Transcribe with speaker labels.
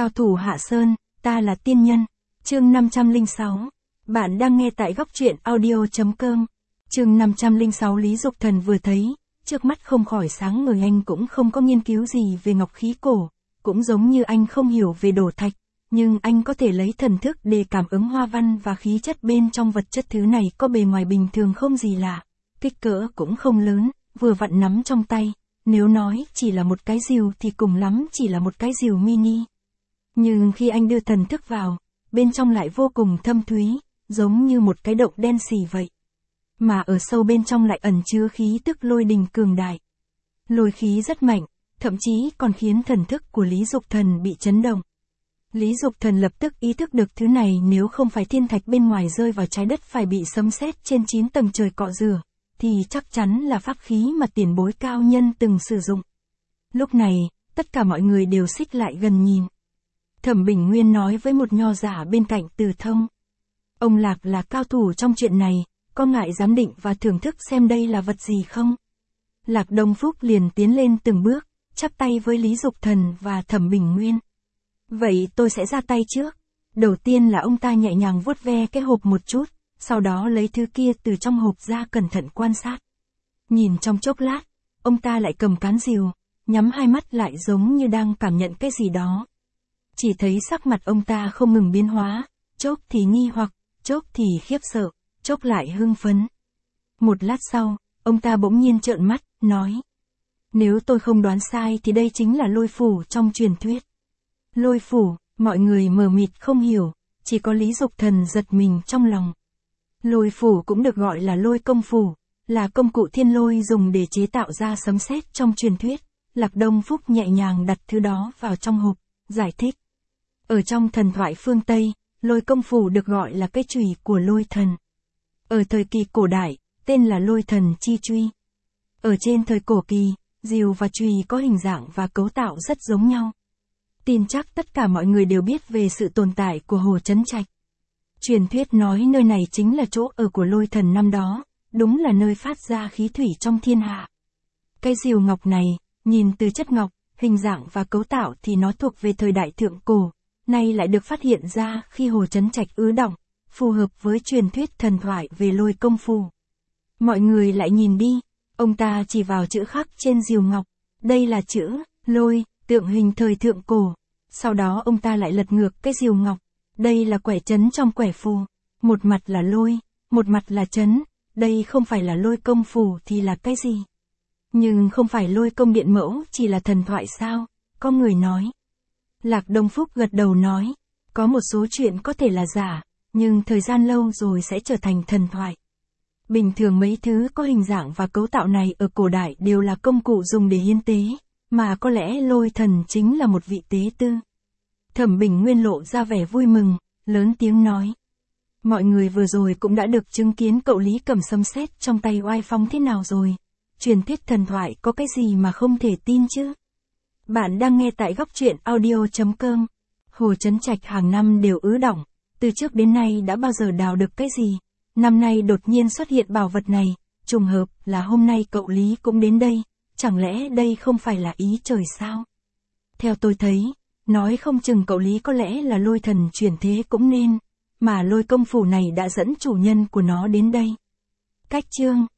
Speaker 1: Cao thủ Hạ Sơn, ta là tiên nhân. Chương 506. Bạn đang nghe tại góc truyện audio.com. Chương 506 Lý Dục Thần vừa thấy, trước mắt không khỏi sáng ngời. Anh cũng không có nghiên cứu gì về ngọc khí cổ, cũng giống như anh không hiểu về đồ thạch, nhưng anh có thể lấy thần thức để cảm ứng hoa văn và khí chất bên trong vật chất. Thứ này có bề ngoài bình thường không gì lạ, kích cỡ cũng không lớn, vừa vặn nắm trong tay. Nếu nói chỉ là một cái rìu thì cùng lắm chỉ là một cái rìu mini. Nhưng khi anh đưa thần thức vào, bên trong lại vô cùng thâm thúy, giống như một cái động đen sì vậy. Mà ở sâu bên trong lại ẩn chứa khí tức lôi đình cường đại. Lôi khí rất mạnh, thậm chí còn khiến thần thức của Lý Dục Thần bị chấn động. Lý Dục Thần lập tức ý thức được thứ này nếu không phải thiên thạch bên ngoài rơi vào trái đất phải bị sấm sét trên 9 tầng trời cọ rửa, thì chắc chắn là pháp khí mà tiền bối cao nhân từng sử dụng. Lúc này, tất cả mọi người đều xích lại gần nhìn. Thẩm Bình Nguyên nói với một nho giả bên cạnh Từ Thông. Ông Lạc là cao thủ trong chuyện này, có ngại giám định và thưởng thức xem đây là vật gì không? Lạc Đông Phúc liền tiến lên từng bước, chắp tay với Lý Dục Thần và Thẩm Bình Nguyên. Vậy tôi sẽ ra tay trước. Đầu tiên là ông ta nhẹ nhàng vuốt ve cái hộp một chút, sau đó lấy thứ kia từ trong hộp ra cẩn thận quan sát. Nhìn trong chốc lát, ông ta lại cầm cán rìu, nhắm hai mắt lại giống như đang cảm nhận cái gì đó. Chỉ thấy sắc mặt ông ta không ngừng biến hóa, chốc thì nghi hoặc, chốc thì khiếp sợ, chốc lại hưng phấn. Một lát sau, ông ta bỗng nhiên trợn mắt, nói. Nếu tôi không đoán sai thì đây chính là lôi phủ trong truyền thuyết. Lôi phủ, mọi người mờ mịt không hiểu, chỉ có Lý Dục Thần giật mình trong lòng. Lôi phủ cũng được gọi là lôi công phủ, là công cụ thiên lôi dùng để chế tạo ra sấm sét trong truyền thuyết. Lạc Đông Phúc nhẹ nhàng đặt thứ đó vào trong hộp, giải thích. Ở trong thần thoại phương Tây, lôi công phủ được gọi là cái chùy của lôi thần. Ở thời kỳ cổ đại, tên là lôi thần chi truy. Ở trên thời cổ kỳ, rìu và chùy có hình dạng và cấu tạo rất giống nhau. Tin chắc tất cả mọi người đều biết về sự tồn tại của Hồ Trấn Trạch. Truyền thuyết nói nơi này chính là chỗ ở của lôi thần năm đó, đúng là nơi phát ra khí thủy trong thiên hạ. Cái rìu ngọc này, nhìn từ chất ngọc, hình dạng và cấu tạo thì nó thuộc về thời đại thượng cổ, nay lại được phát hiện ra khi Hồ Trấn Trạch ứ động, phù hợp với truyền thuyết thần thoại về lôi công phu. Mọi người lại nhìn đi, ông ta chỉ vào chữ khắc trên rìu ngọc, đây là chữ lôi, tượng hình thời thượng cổ. Sau đó ông ta lại lật ngược cái rìu ngọc, đây là quẻ trấn trong quẻ phù, một mặt là lôi, một mặt là trấn, đây không phải là lôi công phù thì là cái gì? Nhưng không phải lôi công điện mẫu chỉ là thần thoại sao? Có người nói. Lạc Đông Phúc gật đầu nói, có một số chuyện có thể là giả, nhưng thời gian lâu rồi sẽ trở thành thần thoại. Bình thường mấy thứ có hình dạng và cấu tạo này ở cổ đại đều là công cụ dùng để hiến tế, mà có lẽ lôi thần chính là một vị tế tư. Thẩm Bình Nguyên lộ ra vẻ vui mừng, lớn tiếng nói. Mọi người vừa rồi cũng đã được chứng kiến cậu Lý cầm sấm sét trong tay oai phong thế nào rồi. Truyền thuyết thần thoại có cái gì mà không thể tin chứ? Bạn đang nghe tại góc truyện audio.com. Hồ Trấn Trạch hàng năm đều ứ động, từ trước đến nay đã bao giờ đào được cái gì. Năm nay đột nhiên xuất hiện bảo vật này, trùng hợp là hôm nay cậu Lý cũng đến đây, chẳng lẽ đây không phải là ý trời sao? Theo tôi thấy, nói không chừng cậu Lý có lẽ là lôi thần chuyển thế cũng nên, mà lôi công phủ này đã dẫn chủ nhân của nó đến đây. Cách chương